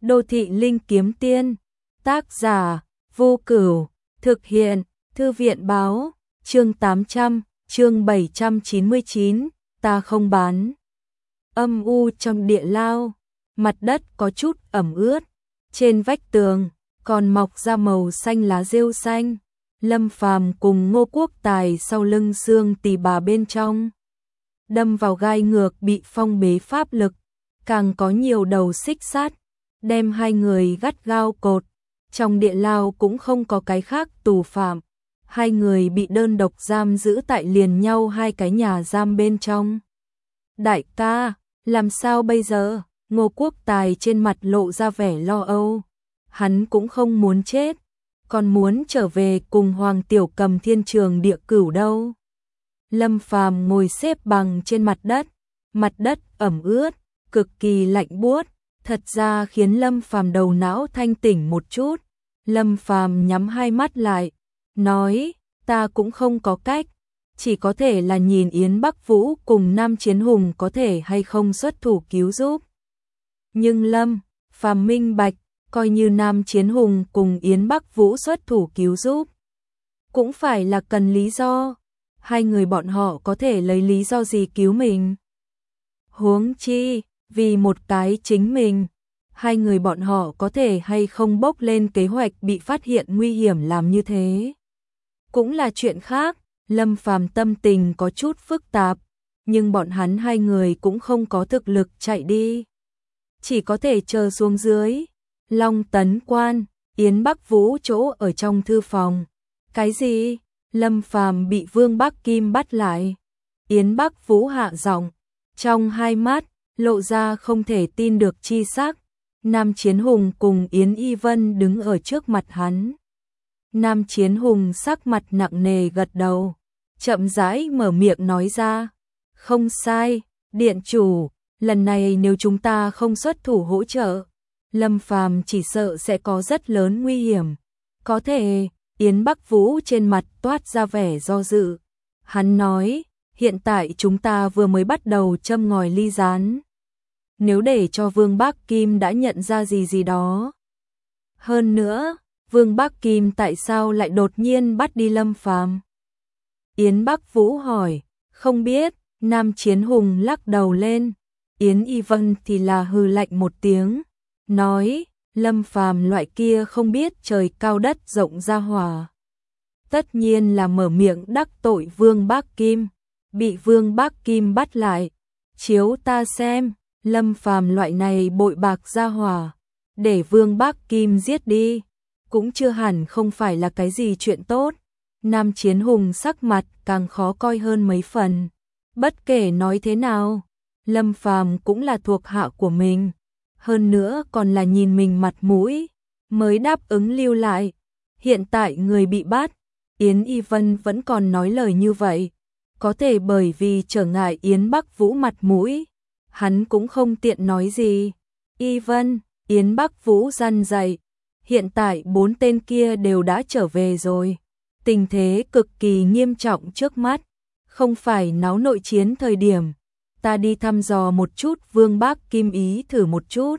Đô thị linh kiếm tiên. Tác giả Vô Cửu. Thực hiện Thư viện báo. Chương 800, chương 799, ta không bán. Âm u trong địa lao, mặt đất có chút ẩm ướt, trên vách tường còn mọc ra màu xanh lá rêu xanh. Lâm Phàm cùng Ngô Quốc Tài sau lưng xương tỳ bà bên trong, đâm vào gai ngược bị phong bế pháp lực, càng có nhiều đầu xích sắt, đem hai người gắt gao cột. Trong địa lao cũng không có cái khác tù phạm, hai người bị đơn độc giam giữ tại liền nhau hai cái nhà giam bên trong. Đại ca, làm sao bây giờ? Ngô Quốc Tài trên mặt lộ ra vẻ lo âu. Hắn cũng không muốn chết, còn muốn trở về cùng Hoàng Tiểu Cầm Thiên Trường Địa Cửu đâu. Lâm Phàm ngồi xếp bằng trên mặt đất ẩm ướt, cực kỳ lạnh buốt, thật ra khiến Lâm Phàm đầu não thanh tỉnh một chút. Lâm Phàm nhắm hai mắt lại, nói, ta cũng không có cách, chỉ có thể là nhìn Yến Bắc Vũ cùng Nam Chiến Hùng có thể hay không xuất thủ cứu giúp. Nhưng Lâm Phàm minh bạch, coi như Nam Chiến Hùng cùng Yến Bắc Vũ xuất thủ cứu giúp, cũng phải là cần lý do. Hai người bọn họ có thể lấy lý do gì cứu mình? Huống chi, vì một cái chính mình, hai người bọn họ có thể hay không bốc lên kế hoạch bị phát hiện nguy hiểm làm như thế? Cũng là chuyện khác. Lâm Phàm tâm tình có chút phức tạp, nhưng bọn hắn hai người cũng không có thực lực chạy đi, chỉ có thể chờ xuống dưới. Long Tấn Quan, Yến Bắc Vũ chỗ ở trong thư phòng. Cái gì? Lâm Phàm bị Vương Bắc Kim bắt lại. Yến Bắc Vũ hạ giọng, trong hai mắt lộ ra không thể tin được chi sắc. Nam Chiến Hùng cùng Yến Y Vân đứng ở trước mặt hắn. Nam Chiến Hùng sắc mặt nặng nề gật đầu, chậm rãi mở miệng nói ra, không sai, điện chủ, lần này nếu chúng ta không xuất thủ hỗ trợ, Lâm Phàm chỉ sợ sẽ có rất lớn nguy hiểm. Có thể. Yến Bắc Vũ trên mặt toát ra vẻ do dự. Hắn nói, hiện tại chúng ta vừa mới bắt đầu châm ngòi ly rán. Nếu để cho Vương Bắc Kim đã nhận ra gì đó. Hơn nữa, Vương Bắc Kim tại sao lại đột nhiên bắt đi Lâm Phàm? Yến Bắc Vũ hỏi, không biết. Nam Chiến Hùng lắc đầu lên. Yến Y Vân thì là hừ lạnh một tiếng, nói, Lâm Phàm loại kia không biết trời cao đất rộng ra hỏa, tất nhiên là mở miệng đắc tội Vương Bắc Kim, bị Vương Bắc Kim bắt lại. Chiếu ta xem, Lâm Phàm loại này bội bạc ra hỏa, để Vương Bắc Kim giết đi, cũng chưa hẳn không phải là cái gì chuyện tốt. Nam Chiến Hùng sắc mặt càng khó coi hơn mấy phần. Bất kể nói thế nào, Lâm Phàm cũng là thuộc hạ của mình, hơn nữa còn là nhìn mình mặt mũi mới đáp ứng lưu lại. Hiện tại người bị bắt, Yến Y Vân vẫn còn nói lời như vậy, có thể bởi vì trở ngại Yến Bắc Vũ mặt mũi, hắn cũng không tiện nói gì. Y Vân, Yến Bắc Vũ răn dạy, hiện tại 4 tên kia đều đã trở về rồi, tình thế cực kỳ nghiêm trọng trước mắt, không phải náo nội chiến thời điểm. Ta đi thăm dò một chút Vương Bắc Kim ý thử một chút.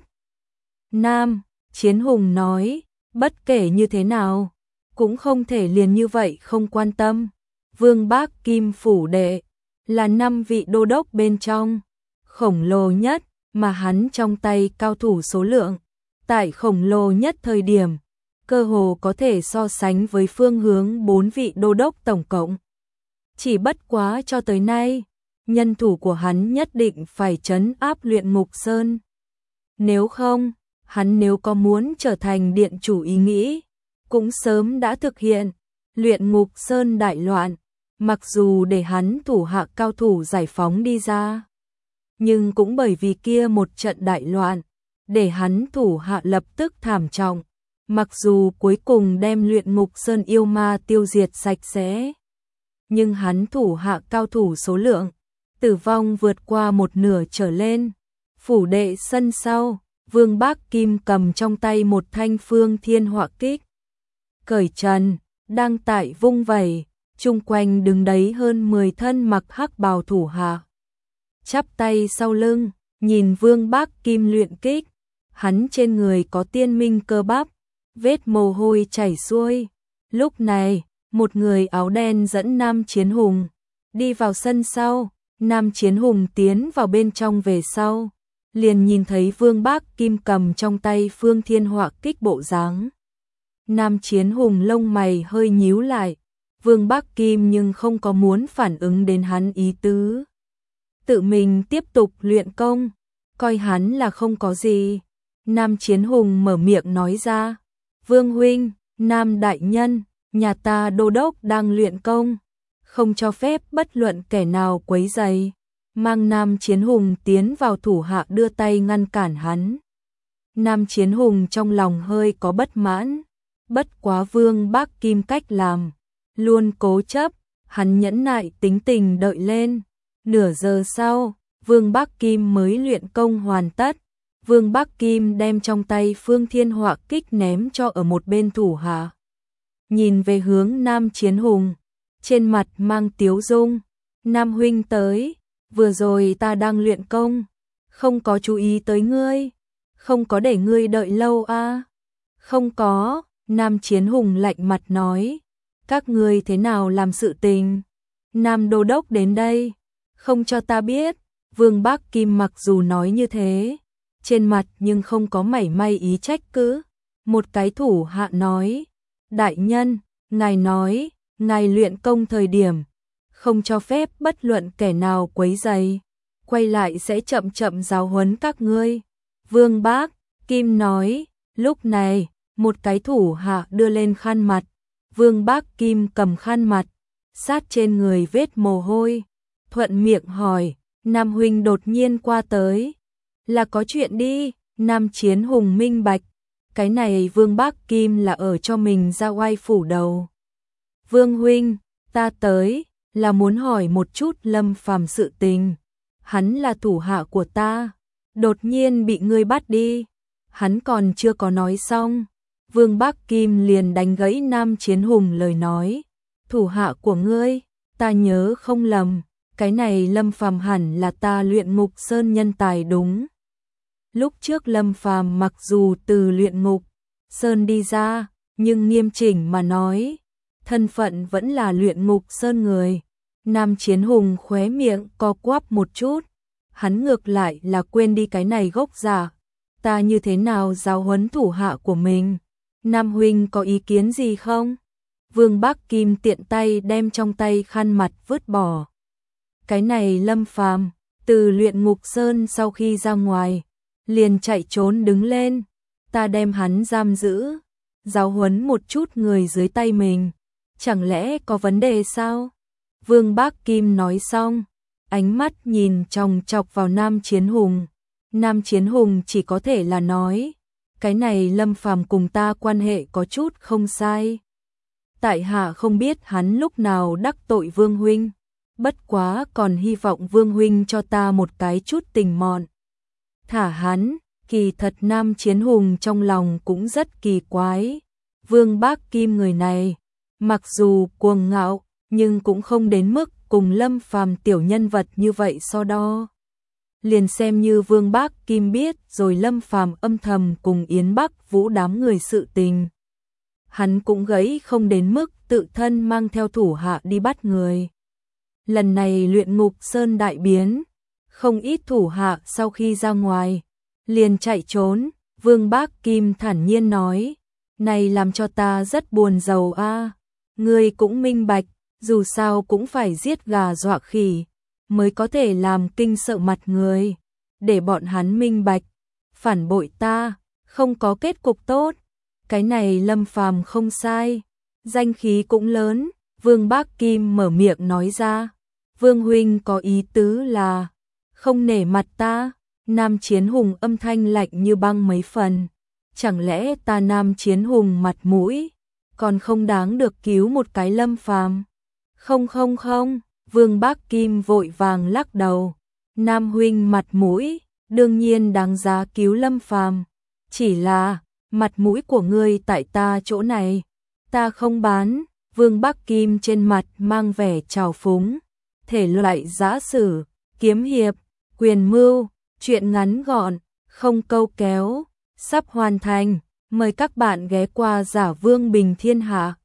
Nam Chiến Hùng nói, bất kể như thế nào, cũng không thể liền như vậy không quan tâm. Vương Bắc Kim phủ đệ là 5 vị đô đốc bên trong, khổng lồ nhất, mà hắn trong tay cao thủ số lượng, tại khổng lồ nhất thời điểm, cơ hồ có thể so sánh với phương hướng 4 vị đô đốc tổng cộng. Chỉ bất quá cho tới nay, nhân thủ của hắn nhất định phải trấn áp Luyện Ngục Sơn. Nếu không, hắn nếu có muốn trở thành điện chủ ý nghĩ, cũng sớm đã thực hiện. Luyện Ngục Sơn đại loạn, mặc dù để hắn thủ hạ cao thủ giải phóng đi ra, nhưng cũng bởi vì kia một trận đại loạn, để hắn thủ hạ lập tức thảm trọng. Mặc dù cuối cùng đem Luyện Ngục Sơn yêu ma tiêu diệt sạch sẽ, nhưng hắn thủ hạ cao thủ số lượng tử vong vượt qua một nửa trở lên. Phủ đệ sân sau, Vương Bắc Kim cầm trong tay một thanh Phương Thiên Họa Kích, cởi trần, đang tại vung vẩy, chung quanh đứng đấy hơn 10 thân mặc hắc bào thủ hạ, chắp tay sau lưng, nhìn Vương Bắc Kim luyện kích, hắn trên người có tiên minh cơ bắp, vết mồ hôi chảy xuôi. Lúc này, một người áo đen dẫn Nam Chiến Hùng đi vào sân sau, Nam Chiến Hùng tiến vào bên trong về sau, liền nhìn thấy Vương Bác Kim cầm trong tay Phương Thiên Họa Kích bộ dáng. Nam Chiến Hùng lông mày hơi nhíu lại, Vương Bác Kim nhưng không có muốn phản ứng đến hắn ý tứ. Tự mình tiếp tục luyện công, coi hắn là không có gì. Nam Chiến Hùng mở miệng nói ra, Vương huynh, Nam đại nhân, nhà ta đô đốc đang luyện công, không cho phép bất luận kẻ nào quấy rầy. Mang Nam Chiến Hùng tiến vào, thủ hạ đưa tay ngăn cản hắn. Nam Chiến Hùng trong lòng hơi có bất mãn, bất quá Vương Bác Kim cách làm luôn cố chấp, hắn nhẫn nại tính tình đợi lên. Nửa giờ sau, Vương Bác Kim mới luyện công hoàn tất. Vương Bác Kim đem trong tay Phương Thiên Họa Kích ném cho ở một bên thủ hạ. Nhìn về hướng Nam Chiến Hùng, trên mặt mang tiếu dung, Nam huynh tới, vừa rồi ta đang luyện công, không có chú ý tới ngươi, không có để ngươi đợi lâu à? Không có, Nam Chiến Hùng lạnh mặt nói, các ngươi thế nào làm sự tình? Nam đô đốc đến đây, không cho ta biết. Vương Bác Kim mặc dù nói như thế, trên mặt nhưng không có mảy may ý trách cứ. Một cái thủ hạ nói, đại nhân, ngài nói, ngài luyện công thời điểm, không cho phép bất luận kẻ nào quấy rầy, quay lại sẽ chậm chậm giáo huấn các ngươi. Vương Bác Kim nói, lúc này, một cái thủ hạ đưa lên khăn mặt, Vương Bác Kim cầm khăn mặt, sát trên người vết mồ hôi, thuận miệng hỏi, Nam huynh đột nhiên qua tới, là có chuyện đi. Nam Chiến Hùng minh bạch, cái này Vương Bác Kim là ở cho mình ra oai phủ đầu. Vương huynh, ta tới, là muốn hỏi một chút Lâm Phàm sự tình. Hắn là thủ hạ của ta, đột nhiên bị ngươi bắt đi. Hắn còn chưa có nói xong, Vương Bác Kim liền đánh gãy Nam Chiến Hùng lời nói. Thủ hạ của ngươi, ta nhớ không lầm, cái này Lâm Phàm hẳn là ta luyện ngục sơn nhân tài đúng. Lúc trước Lâm Phàm mặc dù từ luyện ngục sơn đi ra, nhưng nghiêm chỉnh mà nói, thân phận vẫn là luyện ngục sơn người. Nam Chiến Hùng khóe miệng co quắp một chút, hắn ngược lại là quên đi cái này gốc giả. Ta như thế nào giáo huấn thủ hạ của mình? Nam huynh có ý kiến gì không? Vương Bác Kim tiện tay đem trong tay khăn mặt vứt bỏ. Cái này Lâm Phàm từ luyện ngục sơn sau khi ra ngoài, liền chạy trốn đứng lên, ta đem hắn giam giữ, giáo huấn một chút người dưới tay mình, chẳng lẽ có vấn đề sao? Vương Bác Kim nói xong, ánh mắt nhìn chòng chọc vào Nam Chiến Hùng. Nam Chiến Hùng chỉ có thể là nói, cái này Lâm Phàm cùng ta quan hệ có chút không sai. Tại hạ không biết hắn lúc nào đắc tội Vương huynh, bất quá còn hy vọng Vương huynh cho ta một cái chút tình mọn. Thả hắn. Kỳ thật Nam Chiến Hùng trong lòng cũng rất kỳ quái. Vương Bác Kim người này, mặc dù cuồng ngạo, nhưng cũng không đến mức cùng Lâm Phàm tiểu nhân vật như vậy so đo. Liền xem như Vương Bác Kim biết rồi Lâm Phàm âm thầm cùng Yến Bắc Vũ đám người sự tình, hắn cũng gãy không đến mức tự thân mang theo thủ hạ đi bắt người. Lần này luyện ngục sơn đại biến, không ít thủ hạ sau khi ra ngoài liền chạy trốn. Vương Bác Kim thản nhiên nói, này làm cho ta rất buồn rầu a. Ngươi cũng minh bạch, dù sao cũng phải giết gà dọa khỉ mới có thể làm kinh sợ mặt người, để bọn hắn minh bạch, phản bội ta không có kết cục tốt. Cái này Lâm Phàm không sai, danh khí cũng lớn. Vương Bác Kim mở miệng nói ra, Vương huynh có ý tứ là không nể mặt ta? Nam Chiến Hùng âm thanh lạnh như băng mấy phần, chẳng lẽ ta Nam Chiến Hùng mặt mũi còn không đáng được cứu một cái Lâm Phàm? Không không không, Vương Bác Kim vội vàng lắc đầu, Nam huynh mặt mũi đương nhiên đáng giá cứu Lâm Phàm, chỉ là mặt mũi của ngươi tại ta chỗ này, ta không bán. Vương Bác Kim trên mặt mang vẻ trào phúng, thể loại giã sử, kiếm hiệp, quyền mưu, chuyện ngắn gọn, không câu kéo. sắp hoàn thành. Mời các bạn ghé qua Giả Vương Bình Thiên Hạ.